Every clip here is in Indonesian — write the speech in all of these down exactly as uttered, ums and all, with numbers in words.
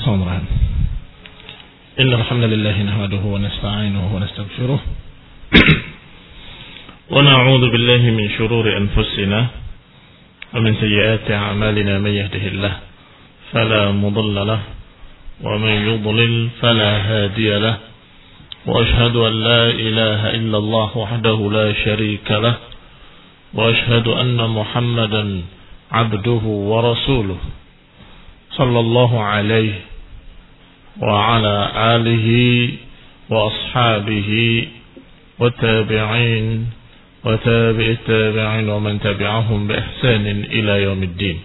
Bismillahirrahmanirrahim. Innal hamdalillah nahmaduhu wa nasta'inuhu wa nastaghfiruh wa na'udzu billahi min shururi anfusina wa min sayyiati a'malina man yahdihillahu fala mudilla lahu wa man yudlil fala hadiya lahu wa ashhadu an la ilaha illallah wahdahu la sharika lahu wa ashhadu anna Muhammadan 'abduhu wa rasuluhu sallallahu alaihi wa ala alihi wa ashabihi wa tabi'in wa tabi'it tabi'in wa man tabi'ahum bi ihsanin ila yaumiddin.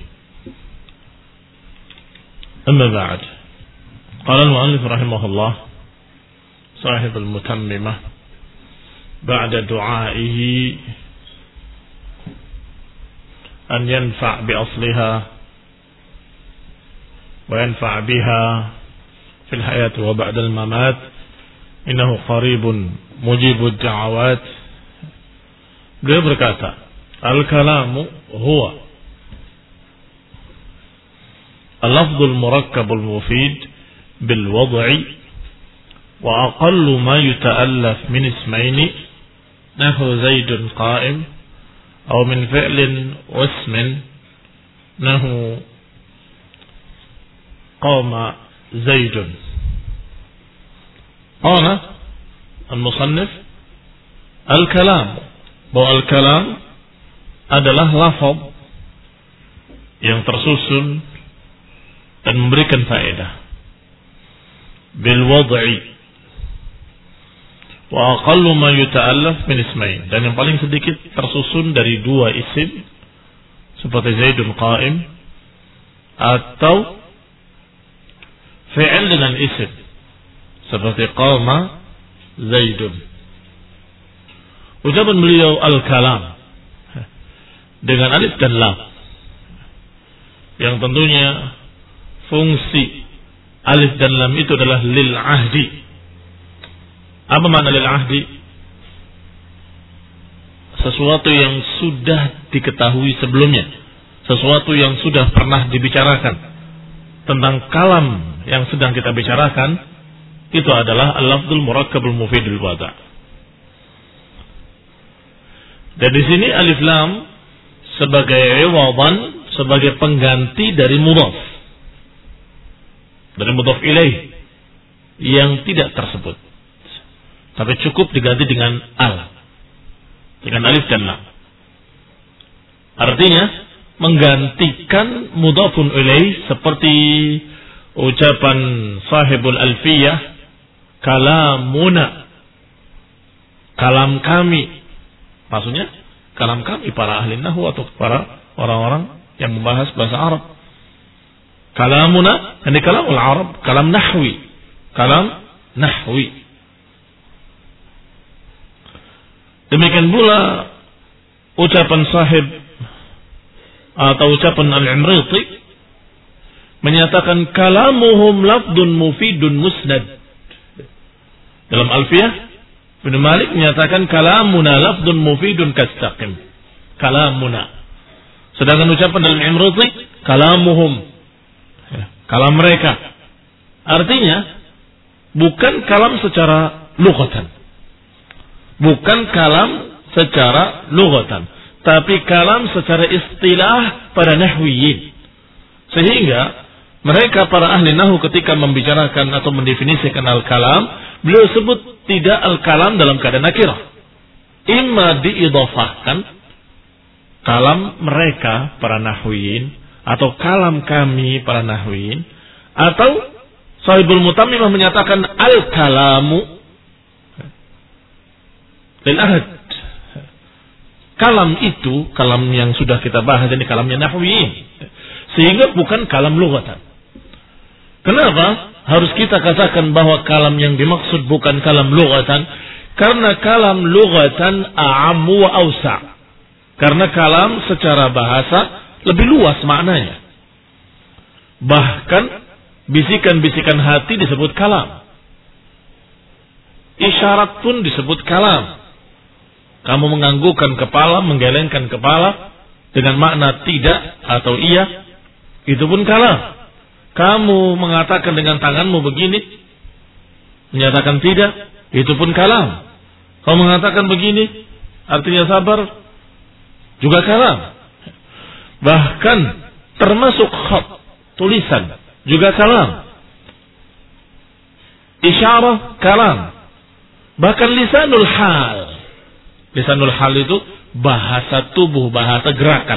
Amma ba'd. Qala al-mu'allif rahimahullah sahib al-mutammimah ba'da du'aihi an yanfa' bi asliha وينفع بها في الحياة وبعد الممات إنه قريب مجيب الدعوات. Beliau berkata, al-kalamu huwa al-lafdul murakkabul mufid bil wad'i wa aqallu ma yuta'allaf min ismayni nahu zaidun qa'im aw min fi'lin wa ismin nahu qama zaidun. Qala al-musannif al-kalam, bahwa al-kalam adalah lafaz yang tersusun dan memberikan faedah bil wad'i wa aqallu ma yuta'allaf min ismain, dan yang paling sedikit tersusun dari dua isim seperti zaidun qa'im atau fi'il dengan isim seperti qama zaidun. Ucapan beliau al-kalam dengan alif dan lam, yang tentunya fungsi alif dan lam itu adalah lil ahdi. Apa makna lil ahdi? Sesuatu yang sudah diketahui sebelumnya, sesuatu yang sudah pernah dibicarakan tentang kalam yang sedang kita bicarakan, itu adalah al-lafzul murakkabul mufidul wada'. Dan di sini alif lam sebagai iwadan, sebagai pengganti dari mudhaf, dari mudhaf ilaih yang tidak tersebut, tapi cukup diganti dengan al, dengan alif dan lam. Artinya menggantikan mudhafun ilaih, seperti ucapan sahibul alfiyah, kalamuna, kalam kami. Maksudnya kalam kami para ahli nahwu atau para orang-orang yang membahas bahasa Arab. Kalamuna, ini kalamul Arab, kalam nahwi, kalam nahwi. Demikian pula ucapan sahib atau ucapan al-Imriti menyatakan kalamuhum lafdun mufidun musnad. Dalam Alfiyah Ibnu Malik menyatakan kalamuna lafdun mufidun kastaqim. Kalamuna. Sedangkan ucapan dalam Imriti kalamuhum, kalam mereka. Artinya bukan kalam secara lughatan, bukan kalam secara lughatan, tapi kalam secara istilah pada nahwiyin. Sehingga mereka para ahli nahwu ketika membicarakan atau mendefinisikan al-kalam, beliau sebut tidak al-kalam dalam keadaan nakirah. Imma diidhafahkan kalam mereka para nahwiyin, atau kalam kami para nahwiyin, atau sahibul mutammimah menyatakan al-kalamu lil ahad. Kalam itu, kalam yang sudah kita bahas ini kalamnya nahwiyin, sehingga bukan kalam lughatan. Kenapa harus kita katakan bahwa kalam yang dimaksud bukan kalam lughatan? Karena kalam lughatan a'ammu wa awsa'. Karena kalam secara bahasa lebih luas maknanya. Bahkan bisikan-bisikan hati disebut kalam. Isyarat pun disebut kalam. Kamu menganggukkan kepala, menggelengkan kepala dengan makna tidak atau iya, itu pun kalam. Kamu mengatakan dengan tanganmu begini, menyatakan tidak, itu pun kalam. Kamu mengatakan begini, artinya sabar, juga kalam. Bahkan termasuk khat, tulisan, juga kalam. Isyarah, kalam. Bahkan lisanul hal. Lisanul hal itu bahasa tubuh, bahasa gerakan.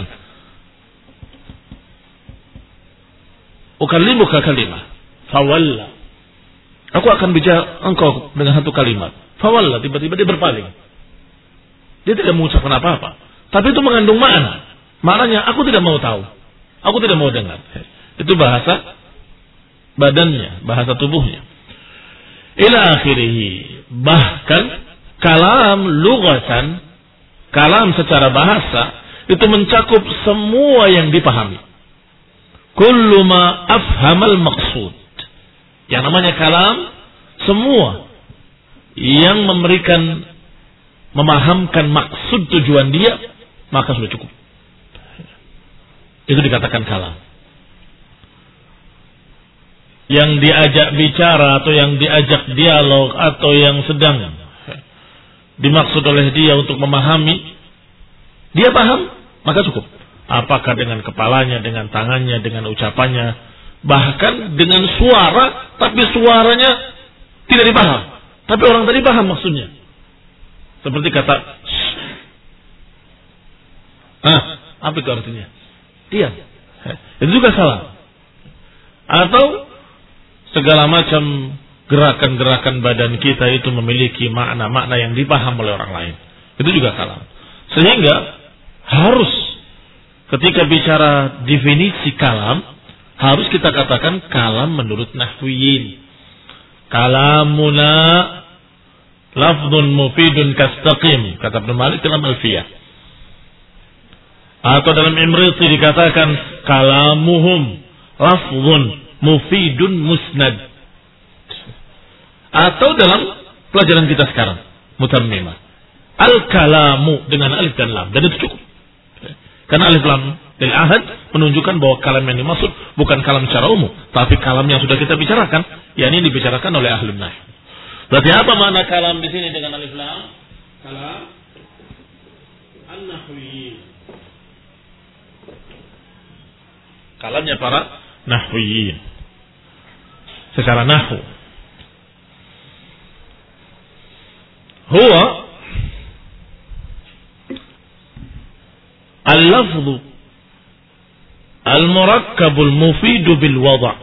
Ukallimuka kalimah, fawalla. Aku akan bicara engkau dengan satu kalimat. Fawalla, tiba-tiba dia berpaling. Dia tidak mengucapkan apa-apa. Tapi itu mengandung makna. Maknanya aku tidak mau tahu. Aku tidak mau dengar. Itu bahasa badannya, bahasa tubuhnya. Ila akhirih. Bahkan kalam lughatan, kalam secara bahasa itu mencakup semua yang dipahami. Kullu ma afhamal maqsud. Yang namanya kalam, semua yang memberikan, memahamkan maksud tujuan dia, maka sudah cukup. Itu dikatakan kalam. Yang diajak bicara atau yang diajak dialog atau yang sedang dimaksud oleh dia untuk memahami, dia paham, maka cukup. Apakah dengan kepalanya, dengan tangannya, dengan ucapannya, bahkan dengan suara, tapi suaranya tidak dipaham. Tapi orang tadi paham maksudnya. Seperti kata ah, apa itu artinya? Diam. Itu juga salah. Atau segala macam gerakan-gerakan badan kita itu memiliki makna-makna yang dipaham oleh orang lain. Itu juga salah. Sehingga harus ketika bicara definisi kalam, harus kita katakan kalam menurut nahwiyin. Kalamuna lafdun mufidun kastaqim, kata Ibnu Malik dalam Alfiyah. Atau dalam Imriti dikatakan kalamuhum lafdun mufidun musnad. Atau dalam pelajaran kita sekarang, mutammimah, al-kalamu dengan alif dan lam, dan itu cukup. Karena alif lam lil ahad menunjukkan bahwa kalam yang dimaksud bukan kalam secara umum, tapi kalam yang sudah kita bicarakan, yakni dibicarakan oleh ahlun nahw. Berarti apa makna kalam di sini dengan alif lam? Kalam an-nahwiyyin. Kalamnya para nahwiyyin. Secara nahwu. Huwa al-lafzu al-murakkabul mufidu bil wada'.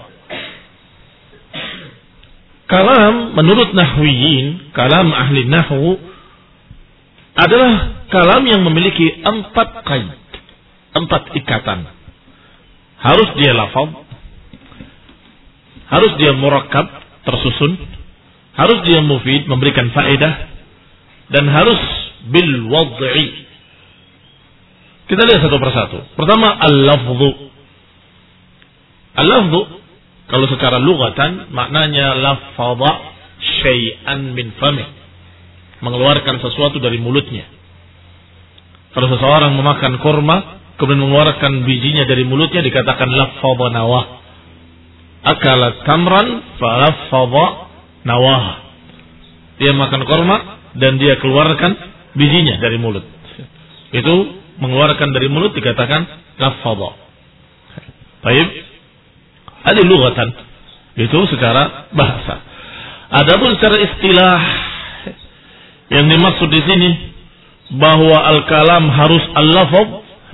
Kalam menurut nahwiyin, kalam ahli nahwu adalah kalam yang memiliki empat qaid, empat ikatan. Harus dia lafaz, harus dia murakkab, tersusun, harus dia mufid, memberikan faedah, dan harus bil wad'i. Kita lihat satu persatu. Pertama, al-lafzu. Al-lafzu kalau secara lughatan maknanya lafadha syai'an min famih, mengeluarkan sesuatu dari mulutnya. Kalau seseorang memakan kurma kemudian mengeluarkan bijinya dari mulutnya dikatakan lafadha nawah. Akala tamran fa lafadha nawah. Dia makan kurma dan dia keluarkan bijinya dari mulut. Itu mengeluarkan dari mulut dikatakan lafadha. Baik. Ada lughatan. Itu secara bahasa. Adapun secara istilah yang dimaksud di sini bahwa al-kalam harus al-lafaz.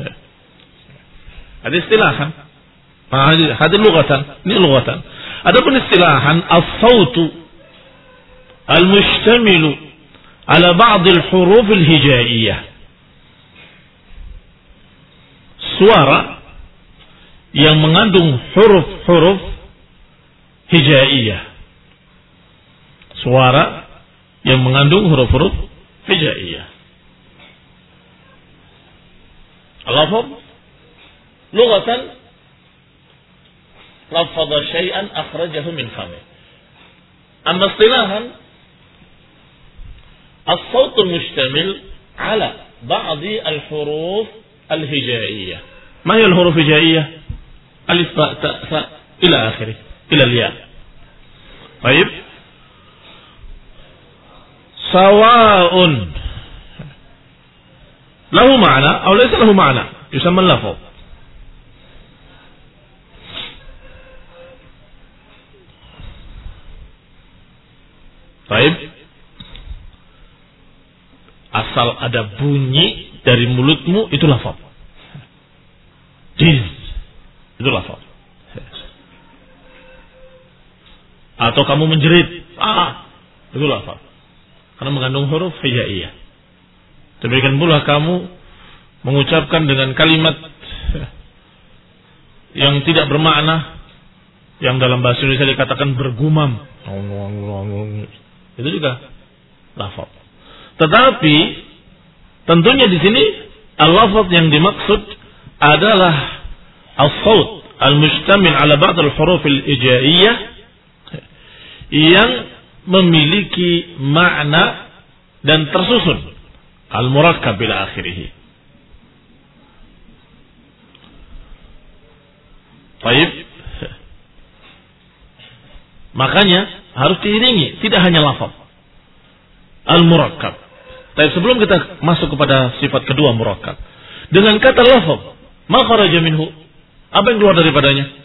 Ada istilahan. Ada lughatan. Ini lughatan. Adapun istilahan as-sautu al-mushtamilu ala ba'd al-huruf al-hijaiyah. Suara yang mengandung huruf-huruf hijaiyah. Suara yang mengandung huruf-huruf hijaiyah. Al-lafaz lughatan lafadha syai'an akhrajahu min famih. Amma istilahan as-sawt al-mushtamil ala ba'd al-huruf al-hijaiyah. Ma hiya al-huruf hijaiyah? Alif, ba, ta, sa, ila akhirih, ila liya. Baik. Sawa'un lahu ma'na atau laysa lahu ma'na, yusamma lafaz. Baik. Asal ada bunyi dari mulutmu itu lafaz. Jiz. Itu lafaz. Atau kamu menjerit, ah, itu lafaz. Karena mengandung huruf hijaiyah. Demikian pula kamu mengucapkan dengan kalimat yang tidak bermakna, yang dalam bahasa Indonesia dikatakan bergumam, itu juga lafaz. Tetapi tentunya di sini al-lafaz yang dimaksud adalah as-saut al-mustamil ala ba'd al-huruf al-hijaiyah yang memiliki makna dan tersusun, al-murakkab ila akhirih. Baik. Makanya harus diiringi, tidak hanya lafaz al-murakkab. Tapi sebelum kita masuk kepada sifat kedua murakkab, dengan kata lafaz, ma kharaja minhu, apa yang keluar daripadanya?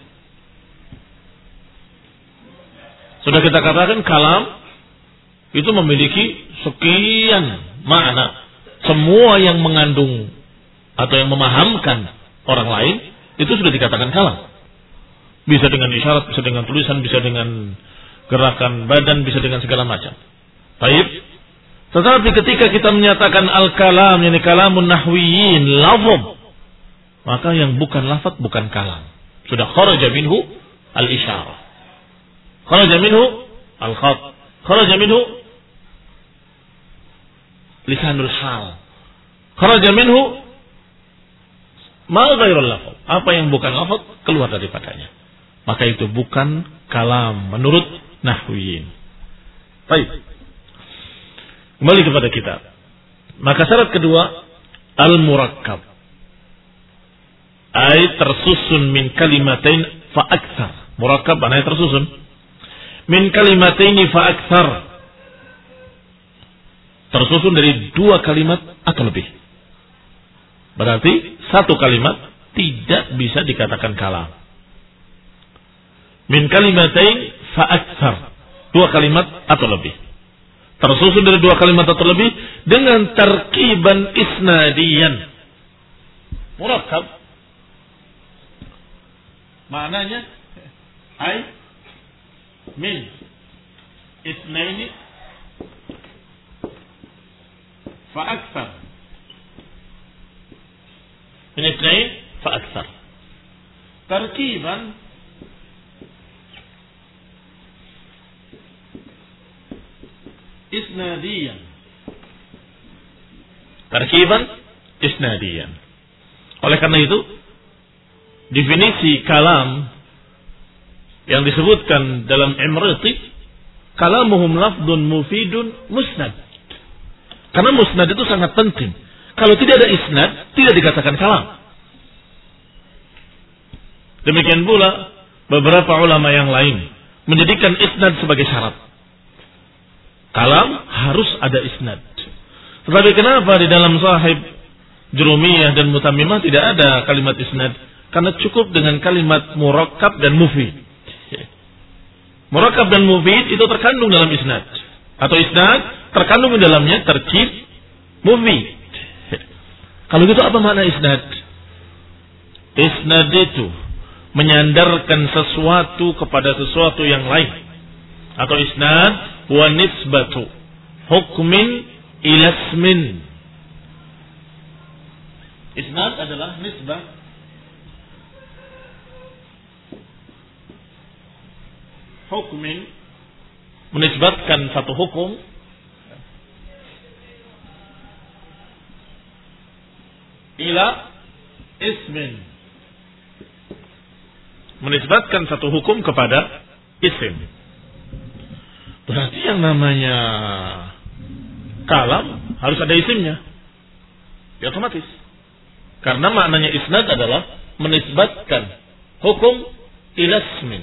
Sudah kita katakan kalam itu memiliki sekian makna. Semua yang mengandung atau yang memahamkan orang lain itu sudah dikatakan kalam. Bisa dengan isyarat, bisa dengan tulisan, bisa dengan gerakan badan, bisa dengan segala macam. Baik. Tetapi ketika kita menyatakan al-kalam, yakni kalamun nahwiyin, lafaz, maka yang bukan lafaz bukan kalam. Sudah kharaja minhu al-isyarah. Kharaja minhu al-khat. Kharaja minhu lisanul hal. Kharaja minhu ma ghairul lafaz. Apa yang bukan lafaz keluar daripadanya. Maka itu bukan kalam menurut nahwiyin. Baik. Kembali kepada kita. Maka syarat kedua al-murakkab. Ay tersusun min kalimatain fa aktsar. Murakkab maknanya tersusun min kalimataini fa aktsar, tersusun dari dua kalimat atau lebih. Berarti satu kalimat tidak bisa dikatakan kalam. Min kalimatain fa aktsar, dua kalimat atau lebih. Tersusun dari dua kalimat atau lebih dengan tarkiban isnadiyan. Murakkab maknanya ay min itsnaini fa aktsar, min itsnain fa aktsar, tarkiban isnadiyan, tarkiban isnadiyan. Oleh karena itu definisi kalam yang disebutkan dalam Imriti, kalamuhum lafdun mufidun musnad. Karena musnad itu sangat penting. Kalau tidak ada isnad, tidak dikatakan kalam. Demikian pula beberapa ulama yang lain menjadikan isnad sebagai syarat. Kalam harus ada isnad. Tetapi kenapa di dalam Sahih Jurumiyah dan Mutammimah tidak ada kalimat isnad? Karena cukup dengan kalimat murakkab dan mufid. Murakkab dan mufid itu terkandung dalam isnad. Atau isnad terkandung di dalamnya terkib mufid. Kalau gitu apa makna isnad? Isnad itu menyandarkan sesuatu kepada sesuatu yang lain. Atau isnad wa nisbatu hukmin ila ismin. Isnad adalah nisbah hukmin, menisbatkan satu hukum ila ismin, menisbatkan satu hukum kepada isim. Berarti yang namanya kalam harus ada isimnya, ya otomatis. Karena maknanya isnad adalah menisbatkan hukum ila ismin.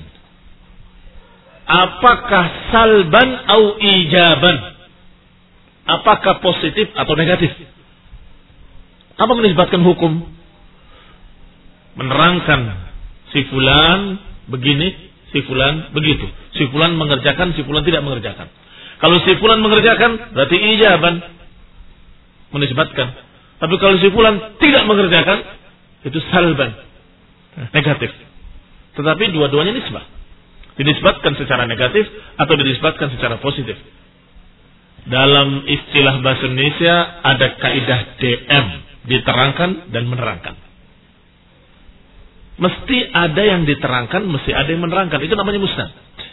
Apakah salban atau ijaban? Apakah positif atau negatif? Apa menisbatkan hukum? Menerangkan si fulan begini, si fulan begitu. Si fulan mengerjakan, si fulan tidak mengerjakan. Kalau si fulan mengerjakan, berarti ijaban, menisbatkan. Tapi kalau si fulan tidak mengerjakan, itu salban, negatif. Tetapi dua-duanya nisbah. Dinisbatkan secara negatif atau dinisbatkan secara positif. Dalam istilah bahasa Indonesia ada kaidah D M, diterangkan dan menerangkan. Mesti ada yang diterangkan, mesti ada yang menerangkan. Itu namanya musnad.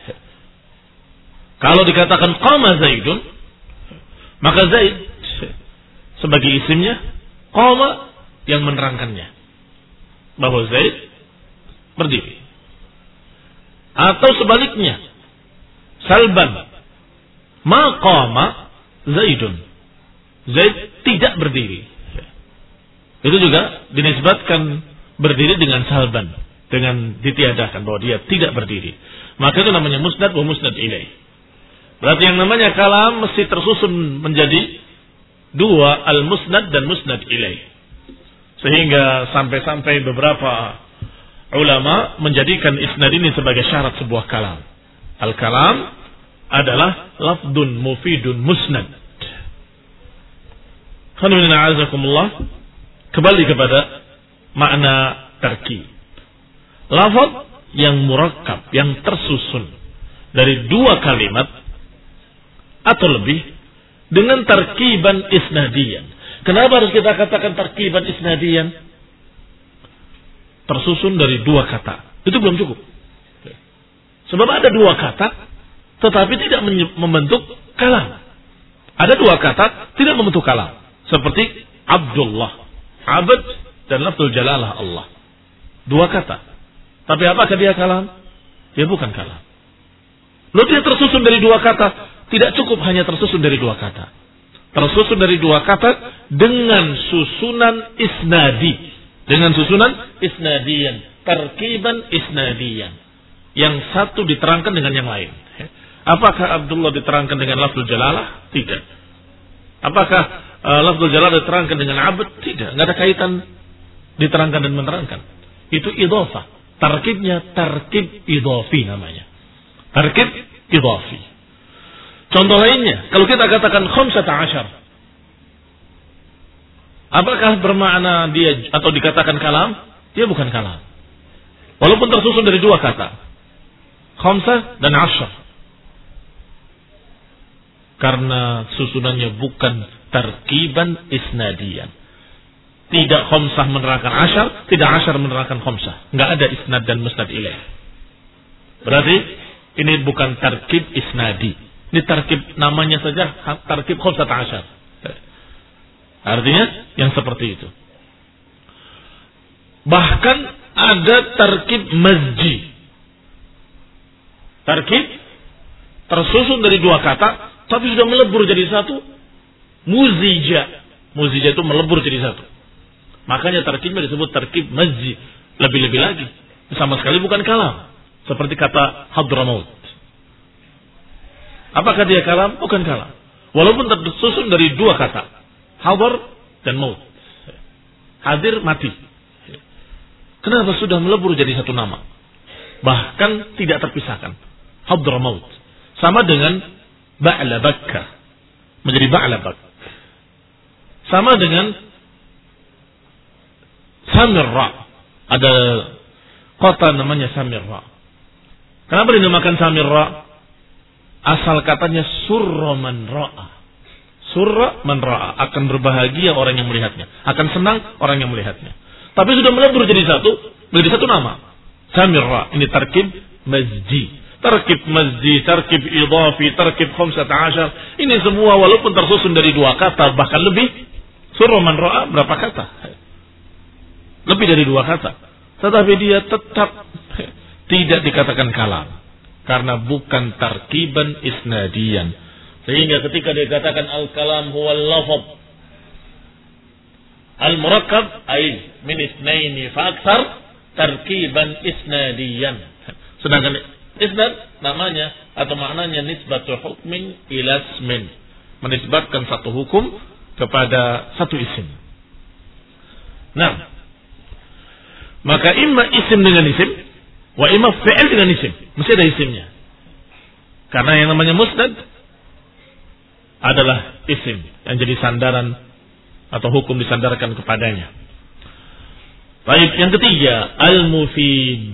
Kalau dikatakan qama Zaidun, maka Zaid sebagai isimnya, qama yang menerangkannya bahwa Zaid berdiri. Atau sebaliknya, salban, ma qama Zaidun, Zaid tidak berdiri. Itu juga dinisbatkan berdiri dengan salban, dengan ditiadakan bahwa dia tidak berdiri. Maka itu namanya musnad wa musnad ilaih. Berarti yang namanya kalam mesti tersusun menjadi dua, al-musnad dan musnad ilaih. Sehingga sampai-sampai beberapa ulama menjadikan isnad ini sebagai syarat sebuah kalam. Al-kalam adalah lafdun mufidun musnad. Kembali kepada makna tarkib. Lafaz yang murakkab, yang tersusun dari dua kalimat atau lebih dengan tarkiban isnadiyan. Kenapa harus kita katakan tarkiban isnadiyan? Tersusun dari dua kata. Itu belum cukup. Sebab ada dua kata tetapi tidak membentuk kalam. Ada dua kata tidak membentuk kalam. Seperti Abdullah, Abd dan lafzul jalalah Allah. Dua kata. Tapi apakah dia kalam? Ya bukan kalam. Lalu dia tersusun dari dua kata. Tidak cukup hanya tersusun dari dua kata. Tersusun dari dua kata dengan susunan isnadi. Dengan susunan isnadiyan. Tarkiban isnadiyan. Yang satu diterangkan dengan yang lain. Apakah Abdullah diterangkan dengan lafzul jalalah? Tidak. Apakah uh, lafzul jalalah diterangkan dengan abd? Tidak. Tidak ada kaitan diterangkan dan menerangkan. Itu idhofah. Tarkibnya tarkib idhofi namanya. Tarkib idhofi. Contoh lainnya, kalau kita katakan khamsata asyar, apakah bermakna dia atau dikatakan kalam? Dia bukan kalam. Walaupun tersusun dari dua kata, khamsah dan asyar. Karena susunannya bukan tarkiban isnadiyan. Tidak khamsah menerangkan asyar, tidak asyar menerangkan khamsah. Enggak ada isnad dan musnad ilaih. Berarti ini bukan tarkib isnadi. Ini tarkib namanya saja tarkib khamsat asyar. Artinya yang seperti itu. Bahkan ada tarkib mazji. Tarkib tersusun dari dua kata tapi sudah melebur jadi satu. Muzija. Muzija itu melebur jadi satu. Makanya tarkibnya disebut tarkib mazji. Lebih-lebih lagi. Sama sekali bukan kalam. Seperti kata Hadramaut. Apakah dia kalam? Bukan kalam. Walaupun tersusun dari dua kata. Hadar dan maut. Hadir, mati. Kenapa sudah melebur jadi satu nama? Bahkan tidak terpisahkan. Hadramaut. Sama dengan Ba'labakka. Menjadi Ba'labak. Sama dengan Samirra. Ada kota namanya Samirra. Kenapa dinamakan Samirra? Asal katanya surra man ra'a. Surra man ra'a. Akan berbahagia orang yang melihatnya. Akan senang orang yang melihatnya. Tapi sudah melebur jadi satu. Menjadi satu nama. Samirra. Ini tarkib mazji. Tarkib mazji, tarkib idhafi, tarkib khamsat asyar. Ini semua walaupun tersusun dari dua kata. Bahkan lebih. Surra man ra'a berapa kata? Lebih dari dua kata. Tetapi dia tetap tidak dikatakan kalam. Karena bukan tarkiban isnadiyan. Sehingga ketika dikatakan al-kalam huwa al-lafaz al-murakkab ay min isnaini fa aktsar tarkiban isnadiyan. Sedangkan isnad namanya atau maknanya nisbatu hukmin ila ismin, menisbatkan satu hukum kepada satu isim. Nah, maka imma isim dengan isim, wa imma fi'il dengan isim, mesti ada isimnya. Karena yang namanya musnad adalah isim yang jadi sandaran atau hukum disandarkan kepadanya. Baik, yang ketiga, al-mufid,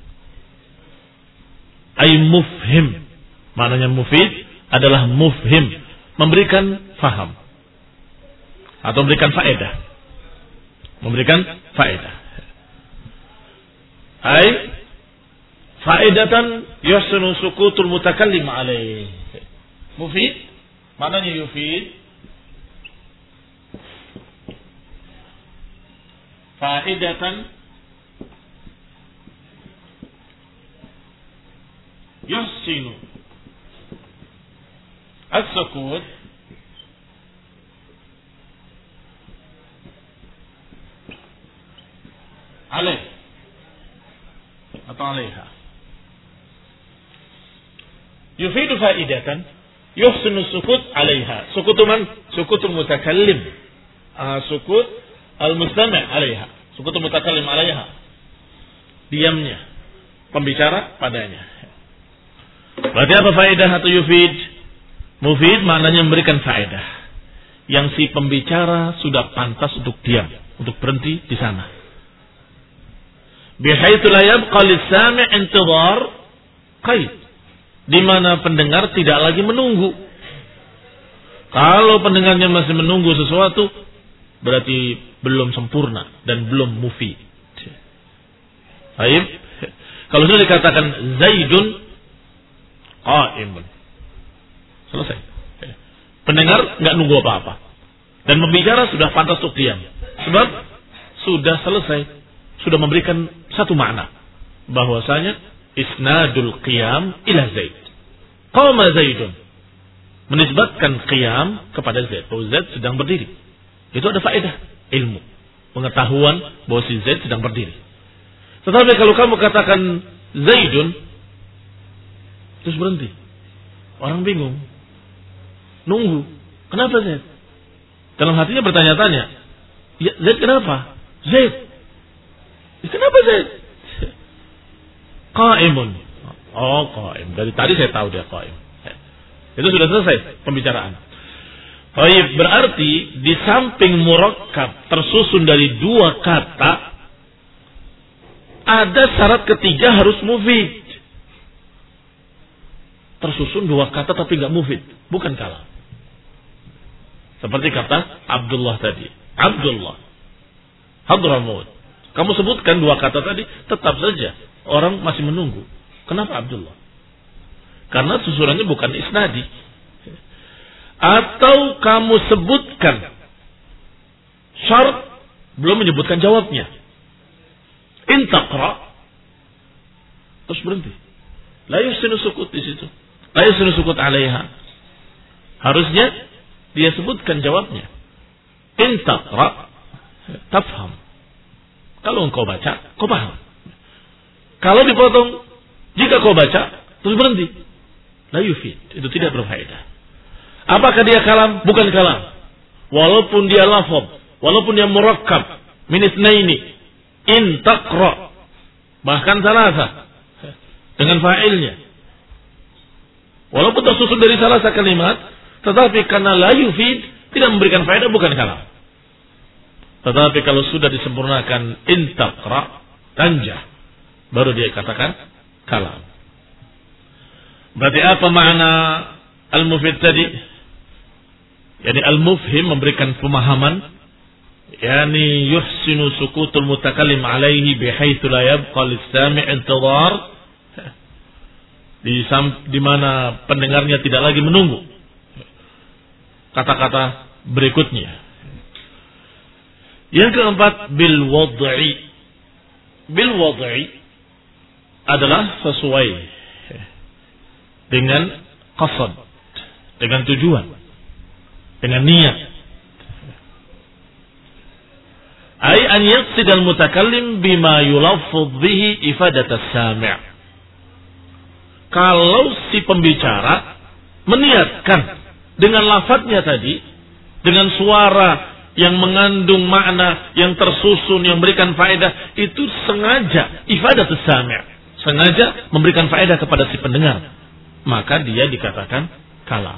ay mufhim. Maknanya mufid adalah mufhim, memberikan faham atau memberikan faedah. Memberikan faedah. Ay faedatan yusnu sukutul mutakallim alaih. Mufid maknanya yufid, faedatan yusnu as-sukut alaih atau alaiha. Yufidu faidatan yuhsinu sukut alaiha. Sukutu man? Sukutul mutakallim. Uh, sukut al-mustami' alaiha. Sukutul mutakallim alaiha. Diamnya pembicara padanya. Berarti apa faedah atau yufid? Mufid maknanya memberikan faedah yang si pembicara sudah pantas untuk diam, untuk berhenti di sana. Bihaitsu la yabqa lis-sami' intidhar qaid, di mana pendengar tidak lagi menunggu. Kalau pendengarnya masih menunggu sesuatu, berarti belum sempurna dan belum mufid. Baik. Kalau sudah dikatakan Zaidun qa'imun, selesai. Pendengar nggak nunggu apa-apa dan pembicara sudah pantas untuk diam, sebab sudah selesai, sudah memberikan satu makna bahwasanya isnadul qiyam ila Zaid. Qama Zaidun, menisbatkan qiyam kepada Zaid, bahwa Zaid sedang berdiri. Itu ada faedah ilmu, pengetahuan bahwa si Zaid sedang berdiri. Tetapi kalau kamu katakan Zaidun terus berhenti, orang bingung, nunggu. Kenapa Zaid? Dalam hatinya bertanya-tanya, ya, Zaid kenapa? Zaid, kenapa Zaid? Qa'imun. Oh, qa'im. Dari tadi saya tahu dia qa'im. Itu sudah selesai pembicaraan. Baik, berarti di samping murakkab tersusun dari dua kata, ada syarat ketiga harus mufid. Tersusun dua kata tapi nggak mufid, bukan kalam. Seperti kata Abdullah tadi. Abdullah, Hadramut. Kamu sebutkan dua kata tadi, tetap saja orang masih menunggu. Kenapa Abdullah? Karena susunannya bukan isnadi. Atau kamu sebutkan syarat, belum menyebutkan jawabnya. Intaqra, terus berhenti. La yusinu sukut di situ. La yusinu sukut alaiha. Harusnya dia sebutkan jawabnya. Intaqra, tafham. Kalau engkau baca, kau paham. Kalau dipotong, jika kau baca, terus berhenti. La yufid, itu tidak berfaedah. Apakah dia kalam? Bukan kalam. Walaupun dia lafaz, walaupun dia murakkab min itsnaini, in taqra, bahkan salasa dengan fa'ilnya, walaupun tersusun dari salasa kalimat, tetapi karena la yufid, tidak memberikan faedah, bukan kalam. Tetapi kalau sudah disempurnakan in taqra, tanjah, baru dia katakan kalam. Berarti apa makna al-mufid tadi? Yani al-mufhim, memberikan pemahaman, yani yuhsinu sukutul mutakallim alaihi bihaitsu la yabqa lis-sami' intidhar, di di mana pendengarnya tidak lagi menunggu kata-kata berikutnya. Yang keempat, bil wad'i. Bil wad'i adalah sesuai dengan qasad, dengan tujuan, dengan niat. Ay an yaqsid al-mutakallim bima yulaffaz bihi ifadat as-sami'. kalau si pembicara meniatkan dengan lafadznya tadi, dengan suara yang mengandung makna, yang tersusun, yang memberikan faedah, itu sengaja ifadatus sami', sengaja memberikan faedah kepada si pendengar, maka dia dikatakan kalam.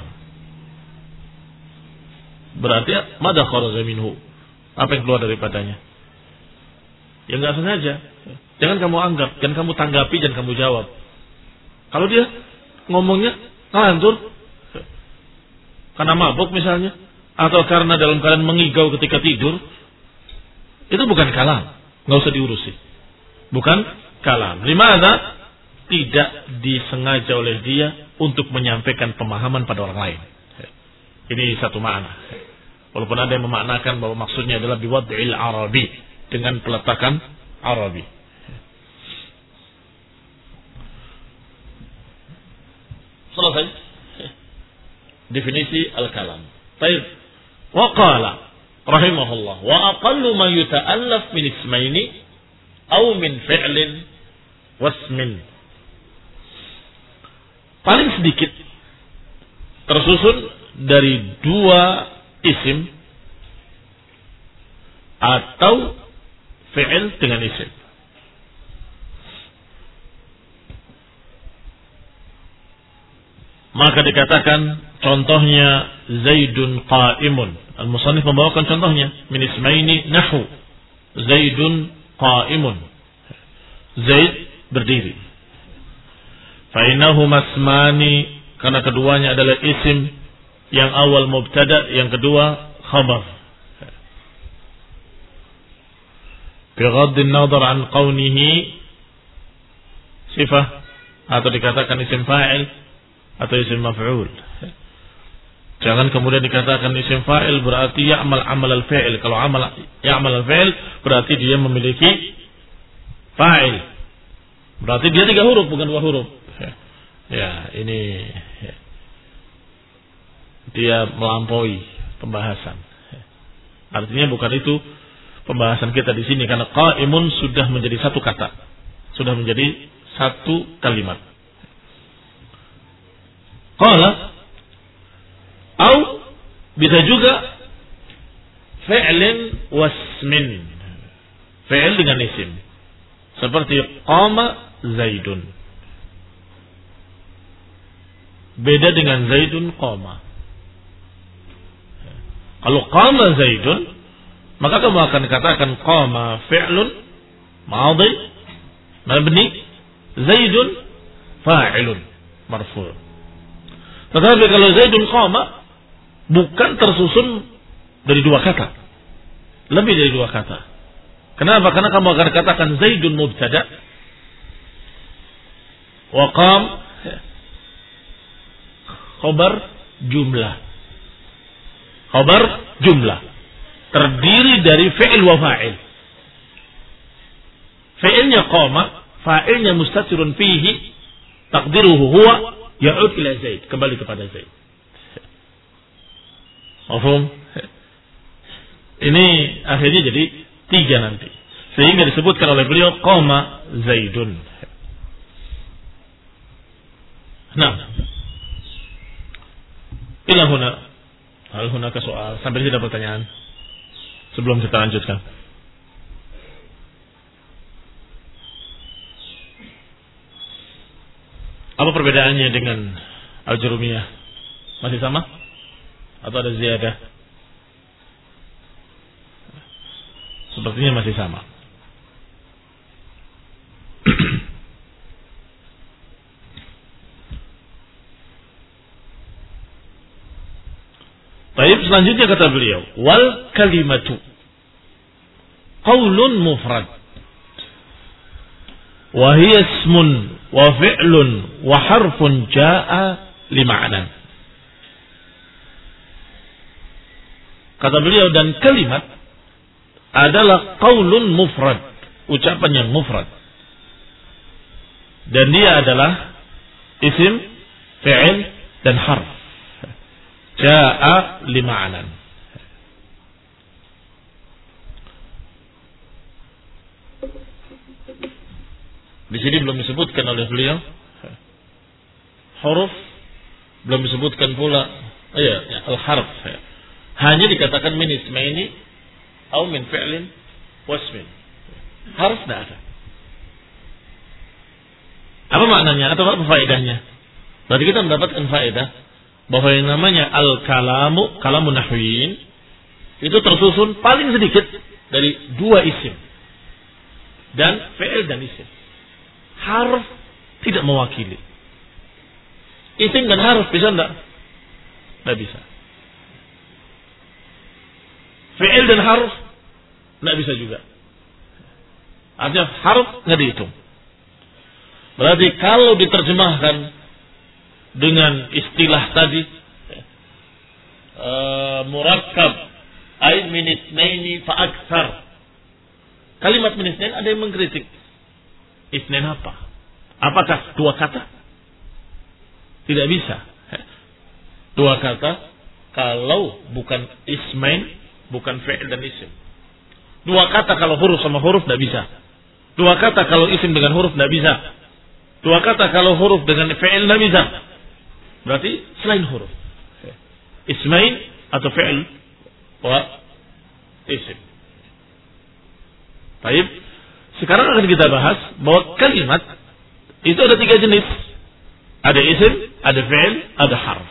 Berarti madza kharaja minhu, apa yang keluar daripadanya? Ya enggak sengaja. Jangan kamu anggap, jangan kamu tanggapi, jangan kamu jawab. Kalau dia ngomongnya ngelantur karena mabuk misalnya, atau karena dalam keadaan mengigau ketika tidur, itu bukan kalam, nggak usah diurusi. Bukan kalam. Limadza? Tidak disengaja oleh dia untuk menyampaikan pemahaman pada orang lain. Ini satu makna. Walaupun ada yang memaknakan bahwa maksudnya adalah biwad'il Arabi, dengan peletakan Arabi. Selesai definisi al-kalam. Baik. Wa qala rahimahullah wa aqallu ma yuta'allaf min ismaini aw min fi'lin wasmin. Paling sedikit tersusun dari dua isim atau fi'il dengan isim. Maka dikatakan contohnya Zaidun qa'imun. Al-musannif membawakan contohnya min ismaini nahu Zaidun qa'imun. Zaid berdiri. Fa innahu masmani, karena keduanya adalah isim, yang awal mubtada, yang kedua khabar. Bighaddin nadhar an qawnihi sifah, atau dikatakan isim fa'il atau isim maf'ul. Jangan kemudian dikatakan isim fa'il berarti ya'mal amal al-fa'il. Kalau amal ya'mal al-fa'il berarti dia memiliki fa'il. Berarti dia tiga huruf bukan dua huruf. Ya, ini ya. Dia melampaui pembahasan. Artinya bukan itu pembahasan kita di sini, karena qa'imun sudah menjadi satu kata, sudah menjadi satu kalimat. Qala, au bisa juga fi'lin wasmin, fi'il dengan isim, seperti qama Zaidun. Beda dengan Zaidun qama. Kalau qama Zaidun, maka kamu akan katakan qama fi'lun madhi mabni, Zaidun fa'ilun marfu'. Tetapi kalau Zaidun qama bukan tersusun dari dua kata, lebih dari dua kata. Kenapa? Karena kamu akan katakan Zaidun mubtada wa qam khabar jumlah. Khabar jumlah terdiri dari fi'il wa fa'il. Fi'ilnya qama, fa'ilnya mustatirun fihi, taqdiruhu huwa, ya'ud ila Zaid, kembali kepada Zaid. Mafhum? Ini akhirnya jadi tiga nanti, sehingga disebutkan oleh beliau qama Zaidun. Nah, ila huna, hal hunaka soal, sampai tidak pertanyaan sebelum kita lanjutkan. Apa perbedaannya dengan Al-Jurumiyah? Masih sama? Atau ada ziyadah? Sepertinya masih sama. Baik, selanjutnya kata beliau, wal kalimatu qaulun mufrad wa hiya ismun wa fi'lun wa harfun jaa'a li ma'nan. Kata beliau, dan kalimat adalah qaulun mufrad, ucapan yang mufrad, dan dia adalah isim, fi'il dan harf. Jaa'a li ma'nan. Di sini belum disebutkan oleh beliau huruf, belum disebutkan pula oh ya, ya al-harf. Ya. Hanya dikatakan min ismaini atau min fi'lin wasmin. Harf tidak ada. Apa maknanya atau apa faedahnya? Berarti kita mendapatkan faedah bahwa yang namanya al-kalamu, kalamun nahwiyin itu tersusun paling sedikit dari dua isim dan fi'il dan isim. Harf tidak mewakili. Isim dan harf bisa enggak? Tidak bisa. Fi'il dan harf tidak bisa juga. Artinya harf nggak dihitung. Berarti kalau diterjemahkan dengan istilah tadi uh, murakkab ay min itsnaini fa aktsar. Kalimat min itsnain ada yang mengkritik. Itsnain apa? Apakah dua kata? Tidak bisa. Dua kata kalau bukan ismain, bukan fi'il dan isim. Dua kata kalau huruf sama huruf tidak bisa. Dua kata kalau isim dengan huruf tidak bisa. Dua kata kalau huruf dengan fi'il tidak bisa. Berarti selain huruf. Ismain atau fi'il wa isim. Baik. Sekarang akan kita bahas bahwa kalimat itu ada tiga jenis. Ada isim, ada fi'il, ada harf.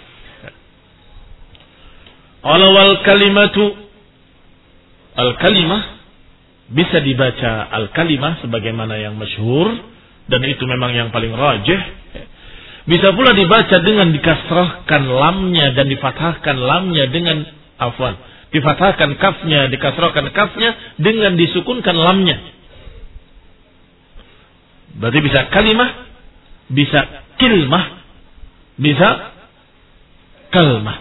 Awal kalimatu, al-kalimah bisa dibaca al-kalimah sebagaimana yang masyhur dan itu memang yang paling rajih. Bisa pula dibaca dengan dikasrahkan lamnya dan difathahkan lamnya dengan afwan, difathahkan kafnya, dikasrahkan kafnya dengan disukunkan lamnya. Berarti bisa kalimah, bisa kilmah, bisa kalmah.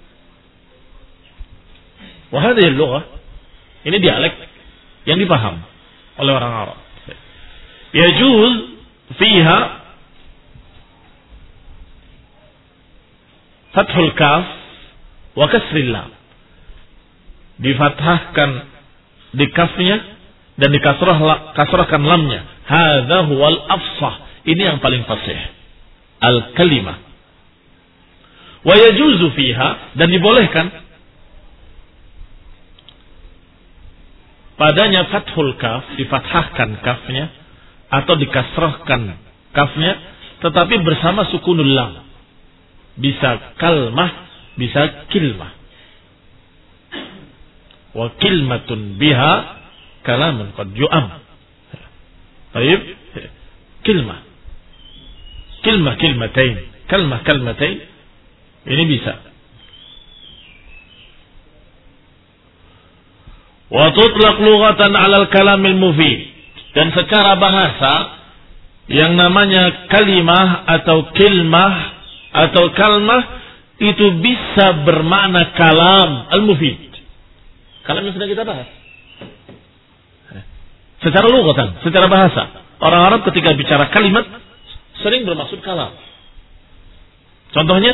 Wahai lughah, ini dialek yang dipaham oleh orang Arab. Yajuz fiha fathul kaf wa kasril lam. Difathahkan di kafnya dan dikasrah kasrahkan lamnya. Hadza huwal afsah. Ini yang paling fasih. Al-kalimah. Wa yajuzu fiha dan dibolehkan padanya fathul kaf, difathahkan kafnya atau dikasrahkan kafnya tetapi bersama sukunul lam. Bisa kalmah, bisa kilmah. Wa kilmatun biha kalamun qad yu'am. Baik, kilmah. Kilmah kilmatain, kalmah kalmatain. Ini bisa. Wa tutlaq lughatan 'ala al-kalamil mufid. Dan secara bahasa yang namanya kalimah atau kilmah atau kalmah itu bisa bermakna kalam al-mufid. Kalam yang sudah kita bahas. Secara lughatan, secara bahasa. Orang Arab ketika bicara kalimat sering bermaksud kalam. Contohnya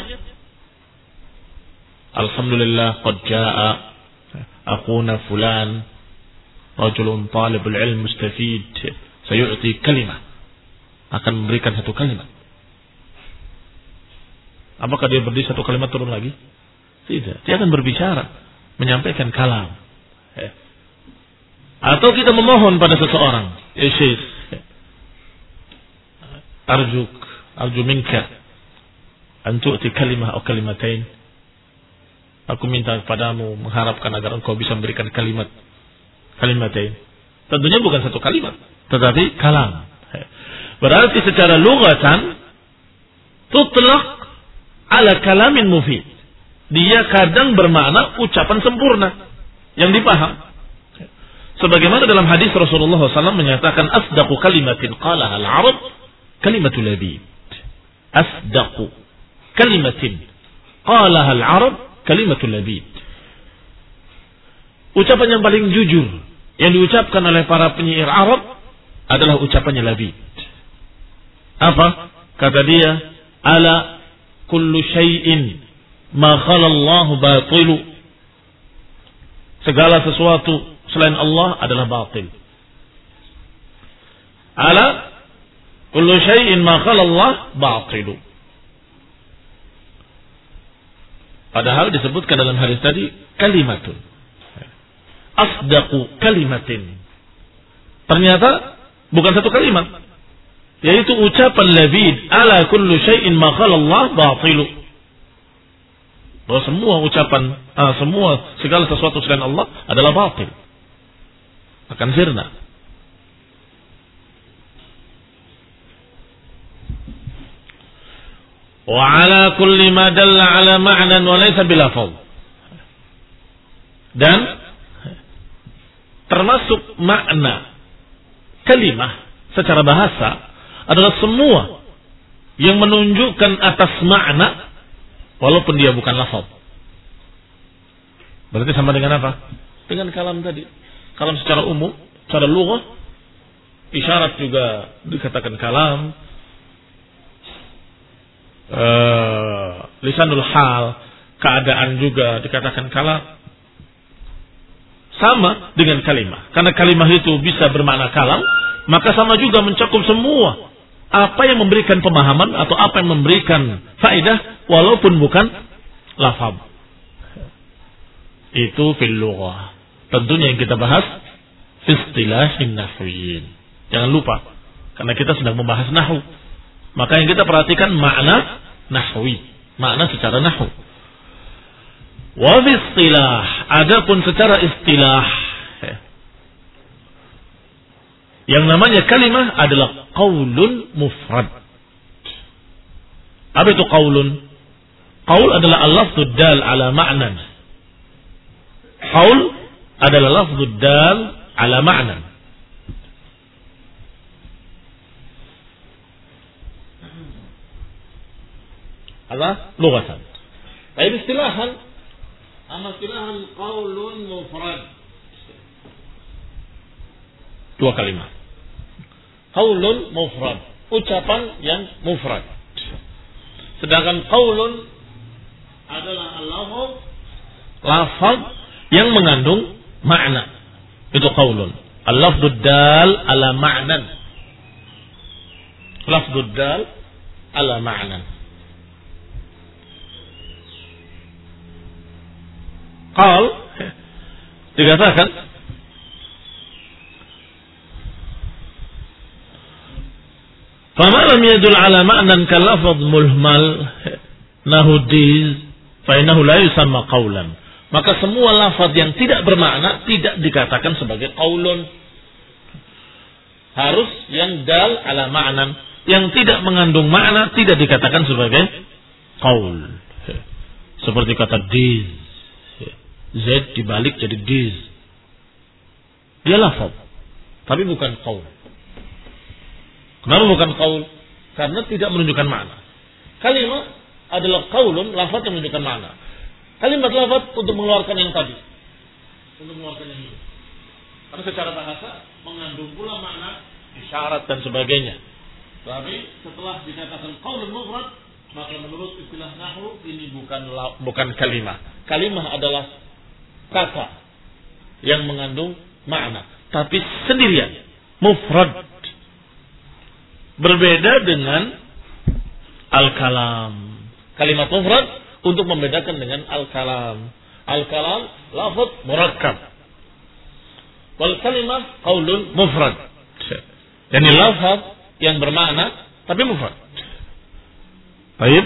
alhamdulillah qad jaa akhuna fulan rajulun talibul ilm mustafid sayu'ti kalimah, akan memberikan satu kalimat. Apakah dia berdiri satu kalimat turun lagi? Tidak. Dia akan berbicara, menyampaikan kalam. Atau kita memohon pada seseorang, ya syekh, arjuk, arju minka an tu'ti kalimah atau kalimatain. Aku minta kepadamu, mengharapkan agar engkau bisa memberikan kalimat, kalimatain. Tentunya bukan satu kalimat, tetapi kalam. Berarti secara lughatan tutlaq ala kalamin mufid. Dia kadang bermakna ucapan sempurna yang dipaham. Sebagaimana dalam hadis Rasulullah shallallahu alaihi wasallam menyatakan asdaqu kalimatin qalaha al-arab kalimatul labid. Asdaqu kalimatin qalaha al-arab kalimatul labid. Ucapan yang paling jujur yang diucapkan oleh para penyair Arab adalah ucapannya labid. Apa? Kata dia, ala kullu syai'in ma khala Allah batilu. Segala sesuatu selain Allah adalah batil. Ala kullu syai'in ma khala Allah batilu. Padahal disebutkan dalam hadis tadi kalimatun. Asdaqu kalimatin. Ternyata bukan satu kalimat. Yaitu ucapan labid. Ala kullu syai'in ma khala Allah batilu. Bahwa semua ucapan, ah, semua segala sesuatu selain Allah adalah batil. Akan sirna. Wa ala kulli ma dalla ala ma'nan wa laysa bilafadh. Dan termasuk makna kalimah secara bahasa adalah semua yang menunjukkan atas makna walaupun dia bukan lafaz. Berarti sama dengan apa? Dengan kalam tadi. Kalam secara umum, secara lughah, isyarat juga dikatakan kalam. Uh, lisanul hal, keadaan juga dikatakan kalam. Sama dengan kalimah. Karena kalimah itu bisa bermakna kalam, maka sama juga mencakup semua apa yang memberikan pemahaman atau apa yang memberikan faedah walaupun bukan lafaz. Itu fil lughah. Tentunya yang kita bahas istilahin nahwiyin. Jangan lupa, karena kita sedang membahas nahwu. Maka yang kita perhatikan makna nahwi, makna secara nahwu. Wa fi istilah, adapun secara istilah, yang namanya kalimah adalah qaulun mufrad. Apa itu qaulun? Qaul adalah al-lafdud dal ala ma'nan. Qaul adalah lafdud dal ala ma'nan. Apa? Lughatan. Tapi istilahan, amma istilahan qaulun mufrad. Dua kalimat. Qaulun mufrad, ucapan yang mufrad. Sedangkan qaulun adalah al-lafaz, lafaz yang mengandung makna. Itu qaulun. Al-lafdud dal ala ma'nan. Lafdud dal ala ma'nan. Qal dikatakan fama lam yadul ala ma'nan kal lafdh mulhmal nahu diz fa innahu la yusamma qaulan. Maka semua lafaz yang tidak bermakna tidak dikatakan sebagai qaulun. Harus yang dal ala ma'nan, yang tidak mengandung makna tidak dikatakan sebagai qaul. Seperti kata diz, Z dibalik jadi diz. Dia lafaz, tapi bukan qaul. Kenapa bukan qaul? Karena tidak menunjukkan makna. Kalimat adalah qaulun, lafaz yang menunjukkan makna. Kalimat lafaz untuk mengeluarkan yang tadi, untuk mengeluarkan yang ini. Karena secara bahasa mengandung pula makna isyarat dan sebagainya. Tapi setelah dikatakan qaulun mufrad, maka menurut istilah nahwu ini bukan bukan kalimat. Kalimat adalah kata yang mengandung makna, tapi sendirian, mufrad. Berbeda dengan al-kalam. Kalimat mufrad untuk membedakan dengan al-kalam. Al-kalam lafaz murakkab. Wal kalimah qaulun mufrad. Yani lafaz yang bermakna tapi mufrad. Baik.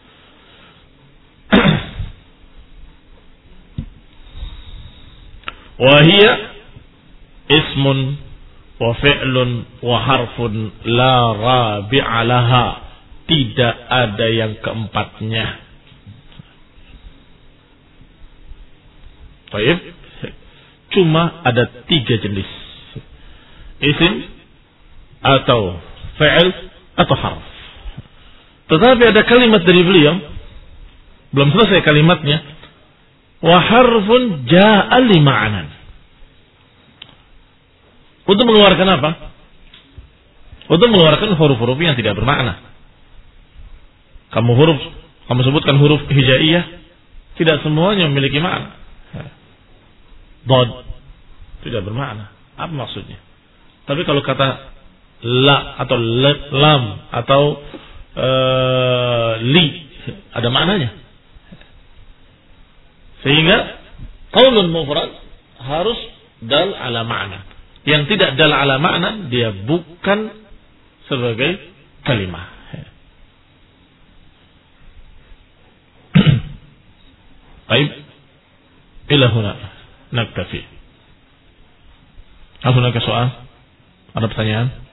Wahia ismun wa fi'lun wa harfun la rabi'a laha. Tidak ada yang keempatnya. Baik. Cuma ada tiga jenis. Isim atau fi'il atau harf. Tetapi ada kalimat dari beliau, belum selesai kalimatnya. Wa harfun ja'a li ma'nan. Untuk mengeluarkan apa? Untuk mengeluarkan huruf-huruf yang tidak bermakna. Kamu huruf, kamu sebutkan huruf hijaiyah, tidak semuanya memiliki makna. Dod tidak bermakna. Apa maksudnya? Tapi kalau kata la atau lam atau uh, li ada maknanya. Sehingga qaulun mufrad harus dal ala ma'na. Yang tidak dal ala ma'na dia bukan sebagai kalimah. Baik. Ila huna naktafi. Hal hunaka soal? Ada pertanyaan?